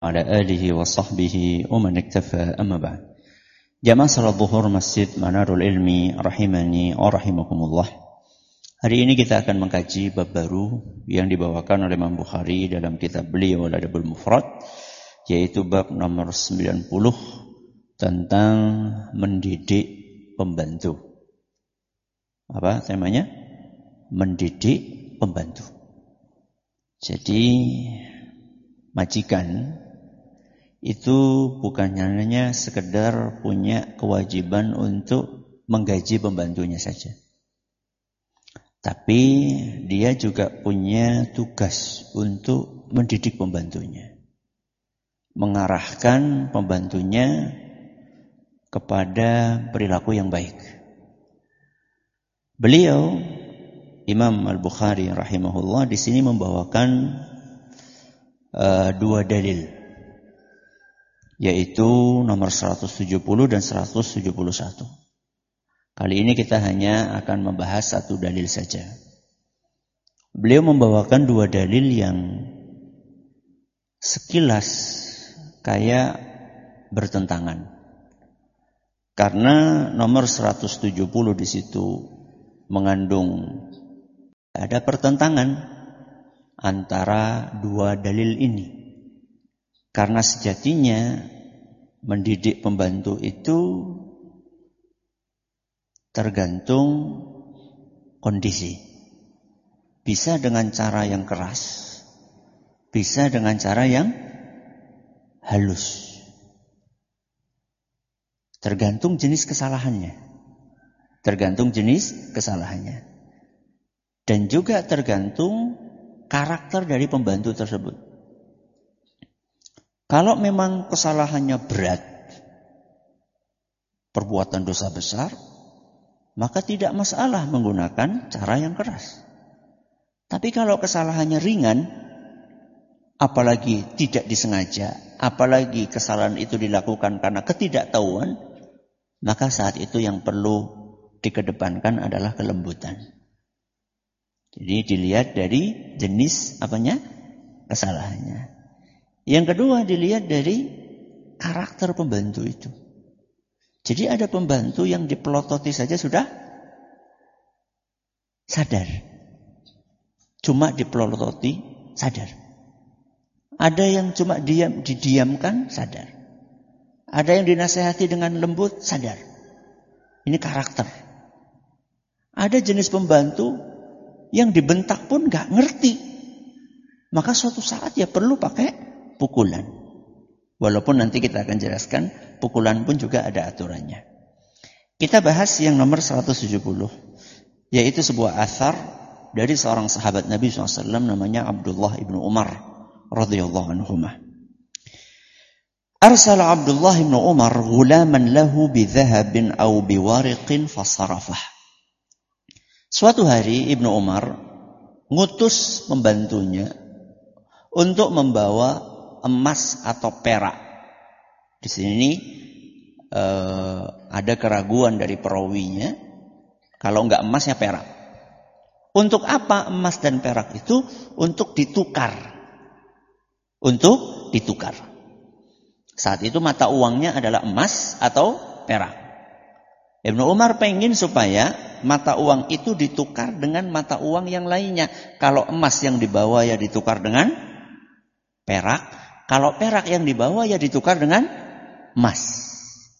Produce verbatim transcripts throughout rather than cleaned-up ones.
ala alihi wa sahbihi wa man iktafa amma ba'd. Jamaah salat zuhur Masjid Manarul Ilmi rahimani wa rahimakumullah. Hari ini kita akan mengkaji bab baru yang dibawakan oleh Imam Bukhari dalam kitab beliau Al-Adabul Mufrad, yaitu bab nomor sembilan puluh tentang mendidik pembantu. Apa temanya? Mendidik pembantu. Jadi majikan itu bukan hanya sekedar punya kewajiban untuk menggaji pembantunya saja, tapi dia juga punya tugas untuk mendidik pembantunya, mengarahkan pembantunya kepada perilaku yang baik. Beliau Imam Al-Bukhari rahimahullah di sini membawakan uh, dua dalil, yaitu nomor seratus tujuh puluh dan seratus tujuh puluh satu. Kali ini kita hanya akan membahas satu dalil saja. Beliau membawakan dua dalil yang sekilas kayak bertentangan. Karena nomor seratus tujuh puluh di situ mengandung ada pertentangan antara dua dalil ini. Karena sejatinya mendidik pembantu itu tergantung kondisi. Bisa dengan cara yang keras, bisa dengan cara yang halus. Tergantung jenis kesalahannya. Tergantung jenis kesalahannya. Dan juga tergantung karakter dari pembantu tersebut. Kalau memang kesalahannya berat, perbuatan dosa besar, maka tidak masalah menggunakan cara yang keras. Tapi kalau kesalahannya ringan, apalagi tidak disengaja, apalagi kesalahan itu dilakukan karena ketidaktahuan, maka saat itu yang perlu dikedepankan adalah kelembutan. Jadi dilihat dari jenis apanya? Kesalahannya. Yang kedua dilihat dari karakter pembantu itu. Jadi ada pembantu yang dipelototi saja sudah sadar. Cuma dipelototi sadar. Ada yang cuma diam, didiamkan sadar. Ada yang dinasehati dengan lembut sadar. Ini karakter. Ada jenis pembantu yang dibentak pun gak ngerti. Maka suatu saat ya perlu pakai pukulan. Walaupun nanti kita akan jelaskan, pukulan pun juga ada aturannya. Kita bahas yang nomor seratus tujuh puluh, yaitu sebuah athar dari seorang sahabat Nabi shallallahu alaihi wasallam namanya Abdullah ibnu Umar radhiyallahu anhuma. Arsala Abdullah ibnu Umar ghulaman lahu bidhahabin aw biwariqin fasarafah. Suatu hari Ibnu Umar ngutus pembantunya untuk membawa emas atau perak. Di sini eh, ada keraguan dari perawinya. Kalau enggak emas ya perak. Untuk apa emas dan perak itu? Untuk ditukar. Untuk ditukar. Saat itu mata uangnya adalah emas atau perak. Ibnu Umar pengen supaya mata uang itu ditukar dengan mata uang yang lainnya. Kalau emas yang dibawa ya ditukar dengan perak. Kalau perak yang dibawa ya ditukar dengan emas.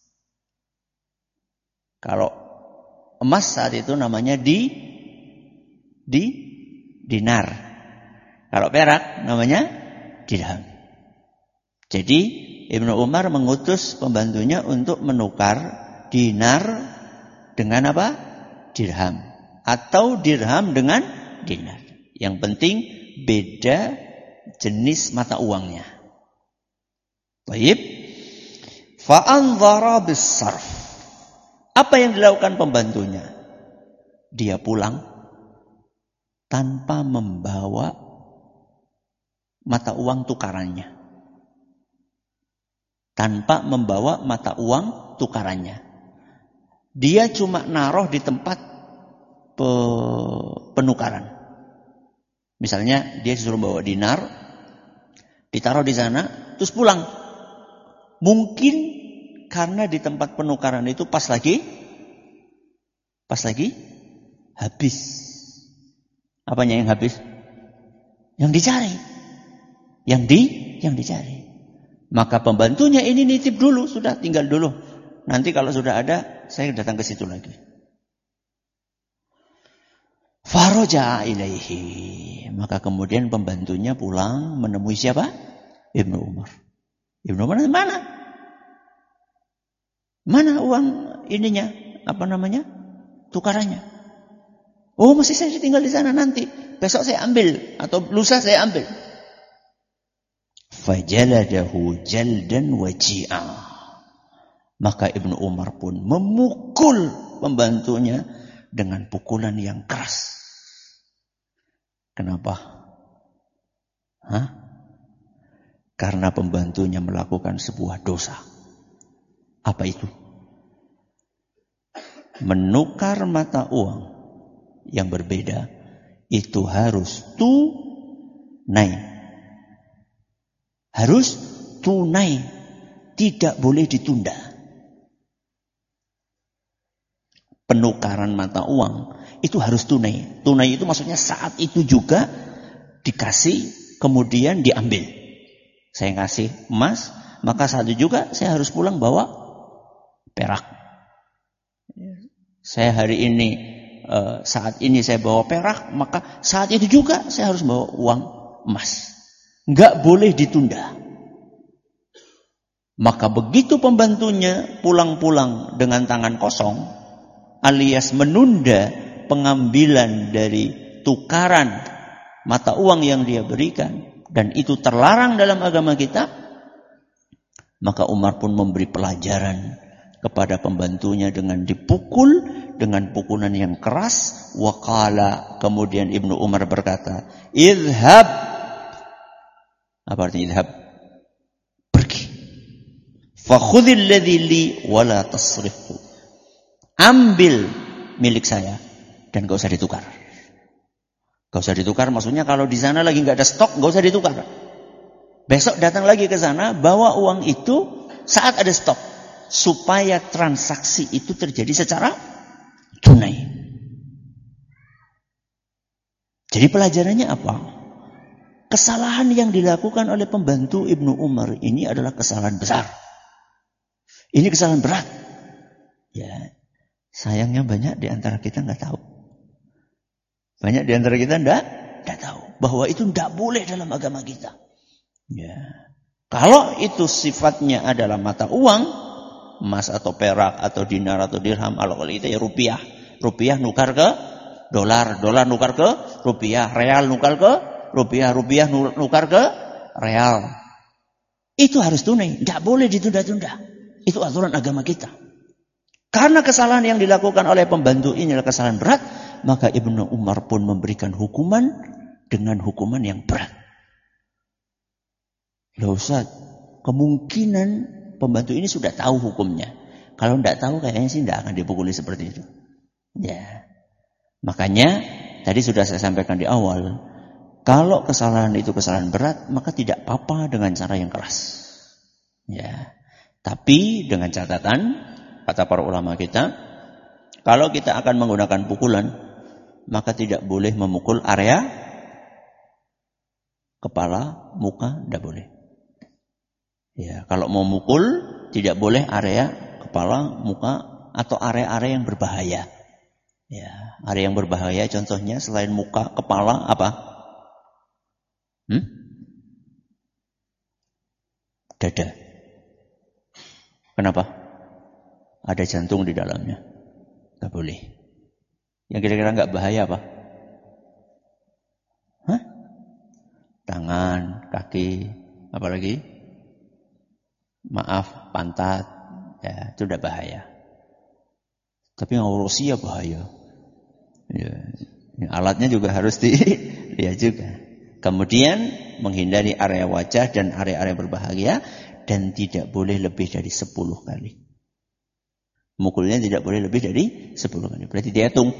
Kalau emas saat itu namanya di di dinar. Kalau perak namanya dirham. Jadi Ibnu Umar mengutus pembantunya untuk menukar dinar dengan apa? Dirham. Atau dirham dengan dinar. Yang penting beda jenis mata uangnya. Baik. Fa'anzara bis-sarf. Apa yang dilakukan pembantunya? Dia pulang tanpa membawa mata uang tukarannya. Tanpa membawa mata uang tukarannya. Dia cuma naruh di tempat penukaran. Misalnya dia disuruh bawa dinar, Ditaruh di sana, terus pulang. Mungkin karena di tempat penukaran itu pas lagi, pas lagi habis. Apanya yang habis? Yang dicari. Yang di, yang dicari. Maka pembantunya ini nitip dulu, sudah tinggal dulu. Nanti kalau sudah ada, saya datang ke situ lagi. Faraja ilaihi. Maka kemudian pembantunya pulang menemui siapa? Ibnu Umar. Ibnu Umar mana? Mana uang ininya? Apa namanya? Tukarannya. Oh, masih saya tinggal di sana nanti. Besok saya ambil atau lusa saya ambil. Fajaladahu jaldan waji'a. Maka Ibnu Umar pun memukul pembantunya dengan pukulan yang keras. Kenapa? Hah? Karena pembantunya melakukan sebuah dosa. Apa itu? Menukar mata uang yang berbeda itu harus tunai. Harus tunai. Tidak boleh ditunda. Penukaran mata uang itu harus tunai. Tunai itu maksudnya saat itu juga dikasih, kemudian diambil. Saya kasih emas, maka saat itu juga saya harus pulang bawa perak. Saya hari ini, saat ini saya bawa perak, maka saat itu juga saya harus bawa uang emas. Enggak boleh ditunda. Maka begitu pembantunya pulang-pulang dengan tangan kosong, alias menunda pengambilan dari tukaran mata uang yang dia berikan, dan itu terlarang dalam agama kita, maka Umar pun memberi pelajaran kepada pembantunya dengan dipukul dengan pukulan yang keras. Waqala, kemudian Ibnu Umar berkata, idhab. Apa artinya idhab? Pergi. Fakhudhil ladzi li wala tasrifhu. Ambil milik saya dan gak usah ditukar. Gak usah ditukar maksudnya kalau di sana lagi gak ada stok, gak usah ditukar. Besok datang lagi ke sana, bawa uang itu saat ada stok. Supaya transaksi itu terjadi secara tunai. Jadi pelajarannya apa? Kesalahan yang dilakukan oleh pembantu Ibnu Umar ini adalah kesalahan besar. Ini kesalahan berat. Ya, sayangnya banyak di antara kita nggak tahu. Banyak di antara kita nggak nggak tahu bahwa itu nggak boleh dalam agama kita. Ya, kalau itu sifatnya adalah mata uang, emas atau perak atau dinar atau dirham, kalau itu ya rupiah, rupiah nukar ke dolar, dolar nukar ke rupiah, real nukar ke rupiah, rupiah nukar ke real. Itu harus tunai, tidak boleh ditunda-tunda. Itu aturan agama kita. Karena kesalahan yang dilakukan oleh pembantu ini adalah kesalahan berat, maka Ibnu Umar pun memberikan hukuman dengan hukuman yang berat. Loh Ustaz, kemungkinan pembantu ini sudah tahu hukumnya. Kalau tidak tahu kayaknya sih tidak akan dipukuli seperti itu. Ya, makanya tadi sudah saya sampaikan di awal, kalau kesalahan itu kesalahan berat, maka tidak apa-apa dengan cara yang keras. Ya, tapi dengan catatan, kata para ulama kita, kalau kita akan menggunakan pukulan, maka tidak boleh memukul area kepala, muka, tidak boleh. Ya, kalau mau mukul, tidak boleh area kepala, muka, atau area-area yang berbahaya. Ya, area yang berbahaya contohnya selain muka, kepala, apa? Hmm? Dada. Kenapa? Ada jantung di dalamnya. Tidak boleh. Yang kira-kira nggak bahaya apa? Hah? Tangan, kaki, apalagi? Maaf, pantat. Ya, itu udah bahaya. Tapi yang Rusia bahaya. Ya, alatnya juga harus dilihat juga. Kemudian menghindari area wajah dan area-area berbahaya, dan tidak boleh lebih dari sepuluh kali. Mukulnya tidak boleh lebih dari sepuluh kali. Berarti dihitung.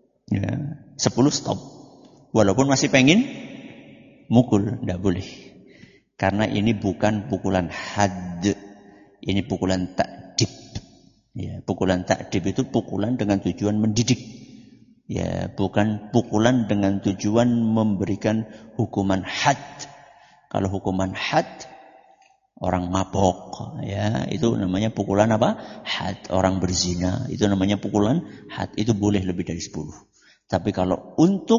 Ya, sepuluh stop. Walaupun masih pengen mukul, tidak boleh. Karena ini bukan pukulan had, ini pukulan ta'dib. Ya, pukulan ta'dib itu pukulan dengan tujuan mendidik. Ya, bukan pukulan dengan tujuan memberikan hukuman had. Kalau hukuman had, orang mabok, ya, itu namanya pukulan apa? Had. Orang berzina, itu namanya pukulan had. Itu boleh lebih dari sepuluh. Tapi kalau untuk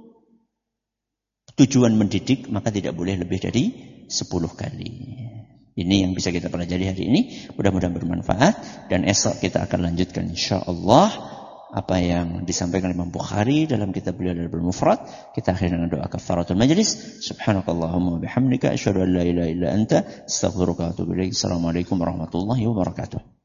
tujuan mendidik, maka tidak boleh lebih dari sepuluh kali. Ini yang bisa kita pelajari hari ini. Mudah-mudahan bermanfaat. Dan esok kita akan lanjutkan insyaAllah apa yang disampaikan Imam Bukhari dalam kitab beliau Al-Adabul Mufrad. Kita akhiri dengan doa kafaratul majlis. Subhanakallahumma bihamdika asyhadu an la ilaha illa anta astaghfiruka wa atubu ilaik. Assalamualaikum warahmatullahi wabarakatuh.